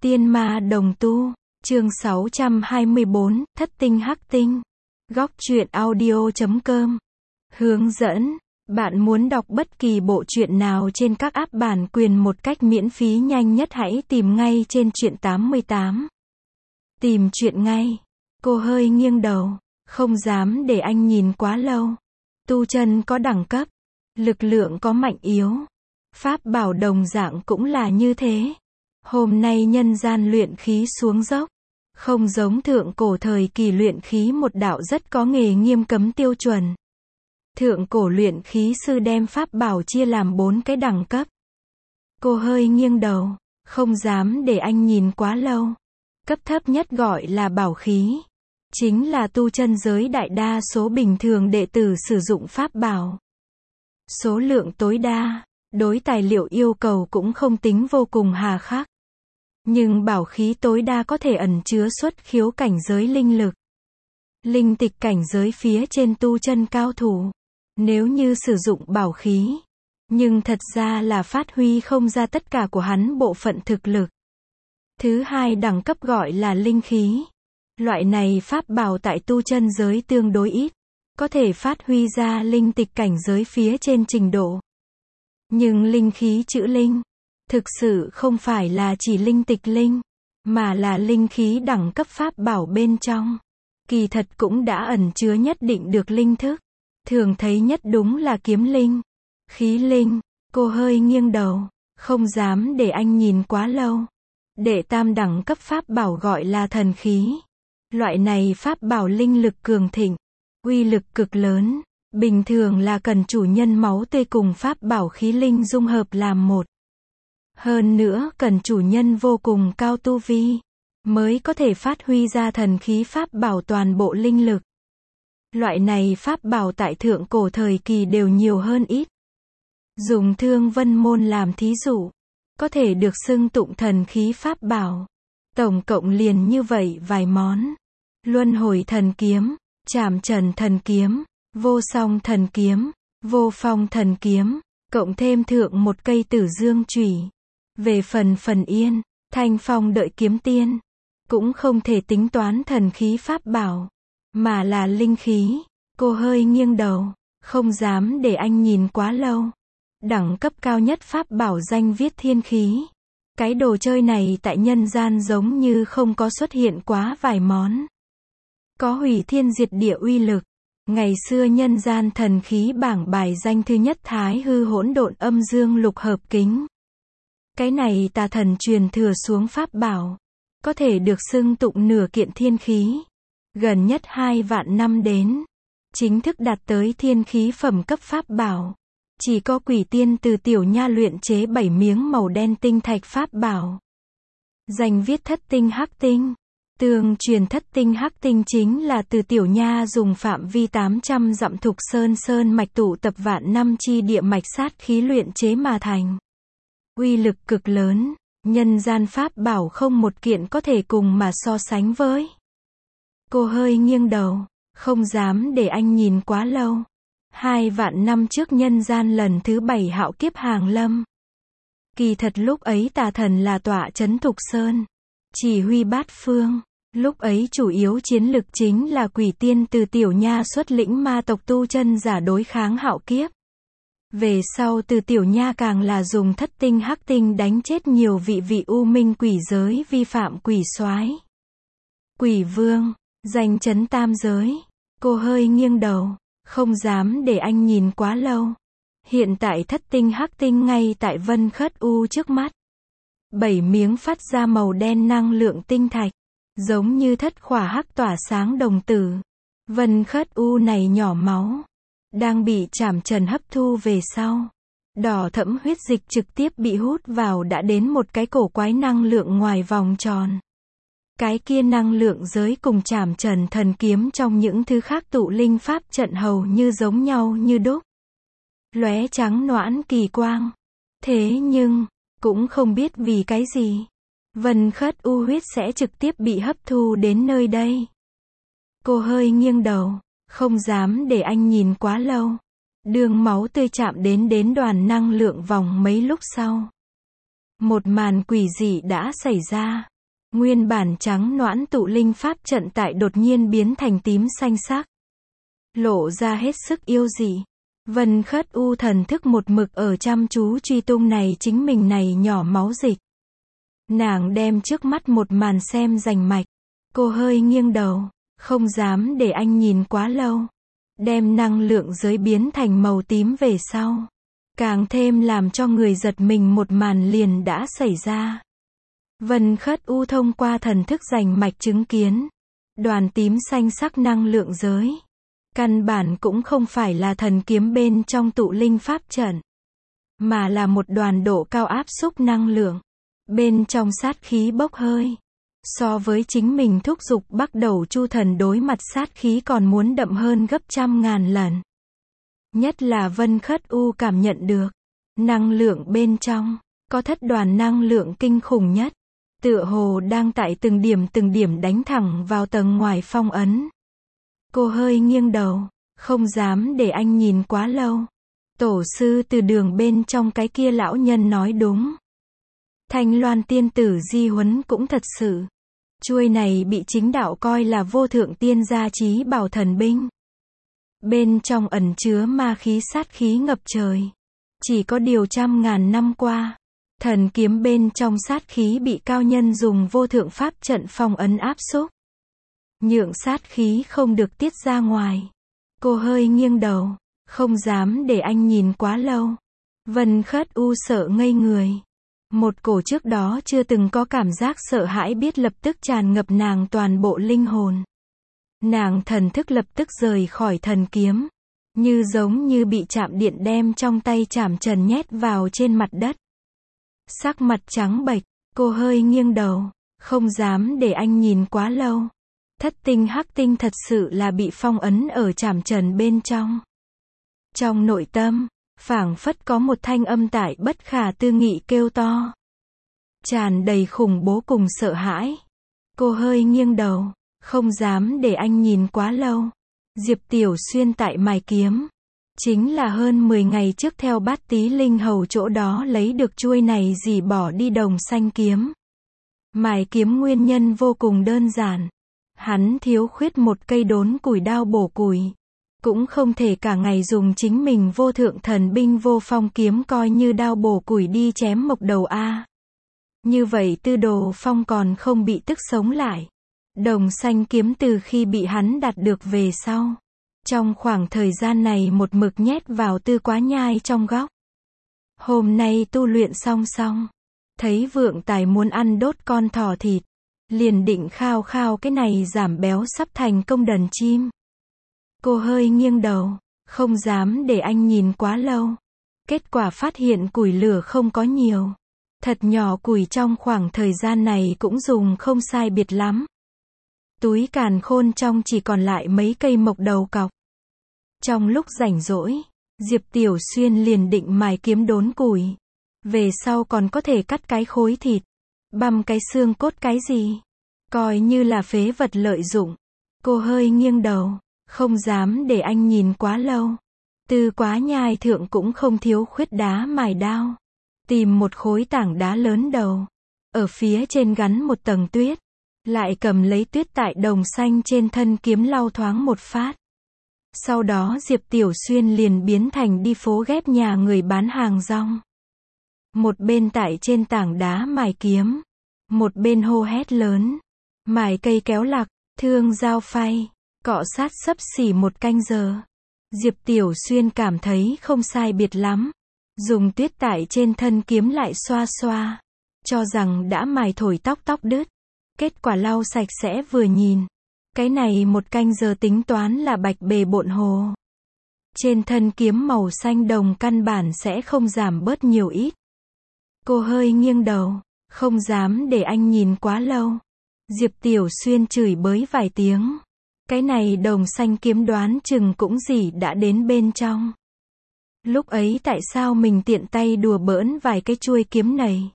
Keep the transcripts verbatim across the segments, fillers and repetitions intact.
Tiên ma đồng tu, chương sáu trăm hai mươi bốn, thất tinh hắc tinh. Góc truyện audio chấm com. Hướng dẫn, bạn muốn đọc bất kỳ bộ truyện nào trên các app bản quyền một cách miễn phí nhanh nhất hãy tìm ngay trên truyện tám mươi tám. Tìm truyện ngay. Cô hơi nghiêng đầu, không dám để anh nhìn quá lâu. Tu chân có đẳng cấp, lực lượng có mạnh yếu. Pháp bảo đồng dạng cũng là như thế. Hôm nay nhân gian luyện khí xuống dốc. Không giống thượng cổ thời kỳ luyện khí một đạo rất có nghề nghiêm cấm tiêu chuẩn. Thượng cổ luyện khí sư đem pháp bảo chia làm bốn cái đẳng cấp. Cô hơi nghiêng đầu, không dám để anh nhìn quá lâu. Cấp thấp nhất gọi là bảo khí. Chính là tu chân giới đại đa số bình thường đệ tử sử dụng pháp bảo. Số lượng tối đa, đối tài liệu yêu cầu cũng không tính vô cùng hà khắc. Nhưng bảo khí tối đa có thể ẩn chứa xuất khiếu cảnh giới linh lực. Linh tịch cảnh giới phía trên tu chân cao thủ. Nếu như sử dụng bảo khí, nhưng thật ra là phát huy không ra tất cả của hắn bộ phận thực lực. Thứ hai đẳng cấp gọi là linh khí. Loại này pháp bảo tại tu chân giới tương đối ít, có thể phát huy ra linh tịch cảnh giới phía trên trình độ. Nhưng linh khí chữ linh, thực sự không phải là chỉ linh tịch linh, mà là linh khí đẳng cấp pháp bảo bên trong. Kỳ thật cũng đã ẩn chứa nhất định được linh thức. Thường thấy nhất đúng là kiếm linh, khí linh. Cô hơi nghiêng đầu, không dám để anh nhìn quá lâu. Đệ tam đẳng cấp pháp bảo gọi là thần khí. Loại này pháp bảo linh lực cường thịnh, uy lực cực lớn, bình thường là cần chủ nhân máu tươi cùng pháp bảo khí linh dung hợp làm một. Hơn nữa cần chủ nhân vô cùng cao tu vi, mới có thể phát huy ra thần khí pháp bảo toàn bộ linh lực. Loại này pháp bảo tại thượng cổ thời kỳ đều nhiều hơn ít. Dùng Thương Vân Môn làm thí dụ, có thể được xưng tụng thần khí pháp bảo. Tổng cộng liền như vậy vài món. Luân hồi thần kiếm, Trảm Trần thần kiếm, Vô Song thần kiếm, Vô Phong thần kiếm, cộng thêm thượng một cây Tử Dương chùy. Về phần Phần Yên, Thanh Phong đợi kiếm tiên, cũng không thể tính toán thần khí pháp bảo, mà là linh khí. Cô hơi nghiêng đầu, không dám để anh nhìn quá lâu. Đẳng cấp cao nhất pháp bảo danh viết thiên khí. Cái đồ chơi này tại nhân gian giống như không có xuất hiện quá vài món. Có hủy thiên diệt địa uy lực. Ngày xưa nhân gian thần khí bảng bài danh thứ nhất Thái Hư Hỗn Độn Âm Dương Lục Hợp Kính. Cái này tà thần truyền thừa xuống pháp bảo, có thể được xưng tụng nửa kiện thiên khí. Gần nhất hai vạn năm đến, chính thức đạt tới thiên khí phẩm cấp pháp bảo. Chỉ có Quỷ Tiên từ Tiểu Nha luyện chế bảy miếng màu đen tinh thạch pháp bảo. Danh viết thất tinh hắc tinh. Tương truyền thất tinh hắc tinh chính là từ Tiểu Nha dùng phạm vi tám trăm dặm Thục Sơn Sơn mạch tụ tập vạn năm chi địa mạch sát khí luyện chế mà thành. Uy lực cực lớn, nhân gian pháp bảo không một kiện có thể cùng mà so sánh với. Cô hơi nghiêng đầu, không dám để anh nhìn quá lâu. Hai vạn năm trước nhân gian lần thứ bảy hạo kiếp hàng lâm. Kỳ thật lúc ấy tà thần là tọa trấn Thục Sơn, chỉ huy bát phương. Lúc ấy chủ yếu chiến lực chính là Quỷ Tiên từ Tiểu Nha xuất lĩnh ma tộc tu chân giả đối kháng hạo kiếp. Về sau từ Tiểu Nha càng là dùng thất tinh hắc tinh đánh chết nhiều vị vị u minh quỷ giới vi phạm quỷ soái. Quỷ vương, danh chấn tam giới. Cô hơi nghiêng đầu, không dám để anh nhìn quá lâu. Hiện tại thất tinh hắc tinh ngay tại Vân Khất U trước mắt. Bảy miếng phát ra màu đen năng lượng tinh thạch, giống như thất khỏa hắc tỏa sáng đồng tử. Vân Khất U này nhỏ máu, đang bị Trảm Trần hấp thu về sau. Đỏ thẫm huyết dịch trực tiếp bị hút vào đã đến một cái cổ quái năng lượng ngoài vòng tròn. Cái kia năng lượng giới cùng Trảm Trần thần kiếm trong những thứ khác tụ linh pháp trận hầu như giống nhau như đúc. Lóe trắng noãn kỳ quang. Thế nhưng, cũng không biết vì cái gì, Vân Khất U huyết sẽ trực tiếp bị hấp thu đến nơi đây. Cô hơi nghiêng đầu, không dám để anh nhìn quá lâu. Đường máu tươi chạm đến đến đoàn năng lượng vòng mấy lúc sau. Một màn quỷ dị đã xảy ra. Nguyên bản trắng noãn tụ linh pháp trận tại đột nhiên biến thành tím xanh sắc. Lộ ra hết sức yêu dị. Vân Khất U thần thức một mực ở chăm chú truy tung này chính mình này nhỏ máu dịch. Nàng đem trước mắt một màn xem rành mạch. Cô hơi nghiêng đầu, không dám để anh nhìn quá lâu. Đem năng lượng giới biến thành màu tím về sau. Càng thêm làm cho người giật mình một màn liền đã xảy ra. Vân Khất U thông qua thần thức rành mạch chứng kiến. Đoàn tím xanh sắc năng lượng giới. Căn bản cũng không phải là thần kiếm bên trong tụ linh pháp trận. Mà là một đoàn độ cao áp xúc năng lượng. Bên trong sát khí bốc hơi. So với chính mình thúc giục bắt đầu chu thần đối mặt sát khí còn muốn đậm hơn gấp trăm ngàn lần. Nhất là Vân Khất U cảm nhận được. Năng lượng bên trong. Có thất đoàn năng lượng kinh khủng nhất. Tựa hồ đang tại từng điểm từng điểm đánh thẳng vào tầng ngoài phong ấn. Cô hơi nghiêng đầu. Không dám để anh nhìn quá lâu. Tổ sư từ đường bên trong cái kia lão nhân nói đúng. Thanh Loan tiên tử di huấn cũng thật sự. Chuôi này bị chính đạo coi là vô thượng tiên gia trí bảo thần binh. Bên trong ẩn chứa ma khí sát khí ngập trời. Chỉ có điều trăm ngàn năm qua. Thần kiếm bên trong sát khí bị cao nhân dùng vô thượng pháp trận phong ấn áp xúc. Nhượng sát khí không được tiết ra ngoài. Cô hơi nghiêng đầu. Không dám để anh nhìn quá lâu. Vân Khất U sợ ngây người. Một cổ trước đó chưa từng có cảm giác sợ hãi biết lập tức tràn ngập nàng toàn bộ linh hồn. Nàng thần thức lập tức rời khỏi thần kiếm. Như giống như bị chạm điện đem trong tay chảm trần nhét vào trên mặt đất. Sắc mặt trắng bệch, cô hơi nghiêng đầu. Không dám để anh nhìn quá lâu. Thất tinh hắc tinh thật sự là bị phong ấn ở chảm trần bên trong. Trong nội tâm, phảng phất có một thanh âm tại bất khả tư nghị kêu to. Tràn đầy khủng bố cùng sợ hãi. Cô hơi nghiêng đầu, không dám để anh nhìn quá lâu. Diệp Tiểu Xuyên tại mài kiếm. Chính là hơn mười ngày trước theo Bát Tí Linh Hầu chỗ đó lấy được chuôi này dì bỏ đi đồng xanh kiếm. Mài kiếm nguyên nhân vô cùng đơn giản. Hắn thiếu khuyết một cây đốn củi đao bổ củi. Cũng không thể cả ngày dùng chính mình vô thượng thần binh vô phong kiếm coi như đao bổ củi đi chém mộc đầu a. Như vậy Tư Đồ Phong còn không bị tức sống lại. Đồng xanh kiếm từ khi bị hắn đạt được về sau. Trong khoảng thời gian này một mực nhét vào Tư Quá Nhai trong góc. Hôm nay tu luyện song song. Thấy vượng tài muốn ăn đốt con thỏ thịt. Liền định khao khao cái này giảm béo sắp thành công đần chim. Cô hơi nghiêng đầu, không dám để anh nhìn quá lâu. Kết quả phát hiện củi lửa không có nhiều. Thật nhỏ củi trong khoảng thời gian này cũng dùng không sai biệt lắm. Túi càn khôn trong chỉ còn lại mấy cây mộc đầu cọc. Trong lúc rảnh rỗi, Diệp Tiểu Xuyên liền định mài kiếm đốn củi. Về sau còn có thể cắt cái khối thịt, băm cái xương cốt cái gì. Coi như là phế vật lợi dụng. Cô hơi nghiêng đầu. Không dám để anh nhìn quá lâu. Tư Quá Nhai thượng cũng không thiếu khuyết đá mài đao. Tìm một khối tảng đá lớn đầu. Ở phía trên gắn một tầng tuyết. Lại cầm lấy tuyết tại đồng xanh trên thân kiếm lau thoáng một phát. Sau đó Diệp Tiểu Xuyên liền biến thành đi phố ghép nhà người bán hàng rong. Một bên tại trên tảng đá mài kiếm. Một bên hô hét lớn. Mài cây kéo lạc, thương dao phay. Cọ sát xấp xỉ một canh giờ. Diệp Tiểu Xuyên cảm thấy không sai biệt lắm. Dùng tuyết tại trên thân kiếm lại xoa xoa. Cho rằng đã mài thổi tóc tóc đứt. Kết quả lau sạch sẽ vừa nhìn. Cái này một canh giờ tính toán là bạch bề bộn hồ. Trên thân kiếm màu xanh đồng căn bản sẽ không giảm bớt nhiều ít. Cô hơi nghiêng đầu. Không dám để anh nhìn quá lâu. Diệp Tiểu Xuyên chửi bới vài tiếng. Cái này đồng xanh kiếm đoán chừng cũng gì đã đến bên trong. Lúc ấy tại sao mình tiện tay đùa bỡn vài cái chuôi kiếm này.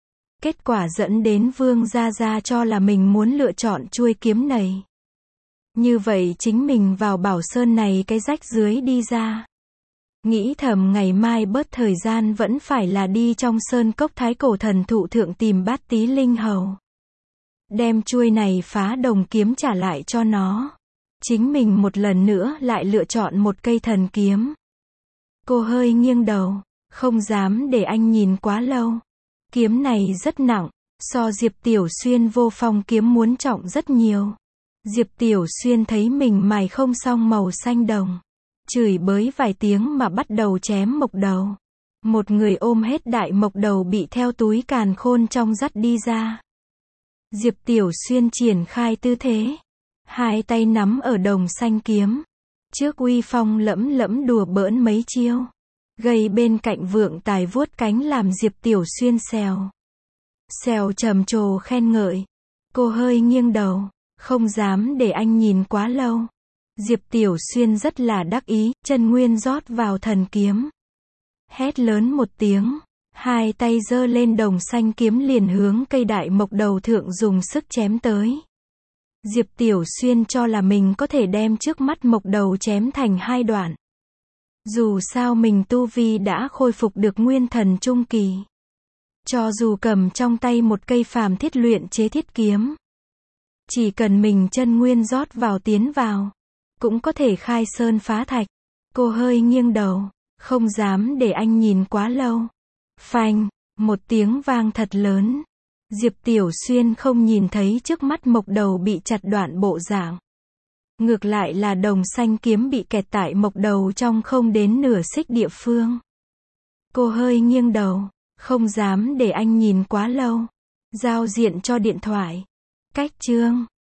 Kết quả dẫn đến Vương Gia Gia cho là mình muốn lựa chọn chuôi kiếm này. Như vậy chính mình vào Bảo Sơn này cái rách dưới đi ra. Nghĩ thầm ngày mai bớt thời gian vẫn phải là đi trong sơn cốc thái cổ thần thụ thượng tìm Bát Tí Linh Hầu. đem chuôi này phá đồng kiếm trả lại cho nó. Chính mình một lần nữa lại lựa chọn một cây thần kiếm. Cô hơi nghiêng đầu, không dám để anh nhìn quá lâu. Kiếm này rất nặng, so Diệp Tiểu Xuyên vô phong kiếm muốn trọng rất nhiều. Diệp Tiểu Xuyên thấy mình mài không xong màu xanh đồng, chửi bới vài tiếng mà bắt đầu chém mộc đầu. Một người ôm hết đại mộc đầu bị theo túi càn khôn trong dắt đi ra. Diệp Tiểu Xuyên triển khai tư thế, hai tay nắm ở đồng xanh kiếm, trước uy phong lẫm lẫm đùa bỡn mấy chiêu, gây bên cạnh vượng tài vuốt cánh làm Diệp Tiểu Xuyên xèo xèo trầm trồ khen ngợi. Cô hơi nghiêng đầu, không dám để anh nhìn quá lâu. Diệp Tiểu Xuyên rất là đắc ý, chân nguyên rót vào thần kiếm, hét lớn một tiếng, hai tay giơ lên đồng xanh kiếm liền hướng cây đại mộc đầu thượng dùng sức chém tới. Diệp Tiểu Xuyên cho là mình có thể đem trước mắt mộc đầu chém thành hai đoạn. Dù sao mình tu vi đã khôi phục được nguyên thần trung kỳ. Cho dù cầm trong tay một cây phàm thiết luyện chế thiết kiếm, chỉ cần mình chân nguyên rót vào tiến vào, cũng có thể khai sơn phá thạch. Cô hơi nghiêng đầu, không dám để anh nhìn quá lâu. Phanh, một tiếng vang thật lớn. Diệp Tiểu Xuyên không nhìn thấy trước mắt mộc đầu bị chặt đoạn bộ dạng. Ngược lại là đồng xanh kiếm bị kẹt tại mộc đầu trong không đến nửa xích địa phương. Cô hơi nghiêng đầu, không dám để anh nhìn quá lâu. Giao diện cho điện thoại. Cách chương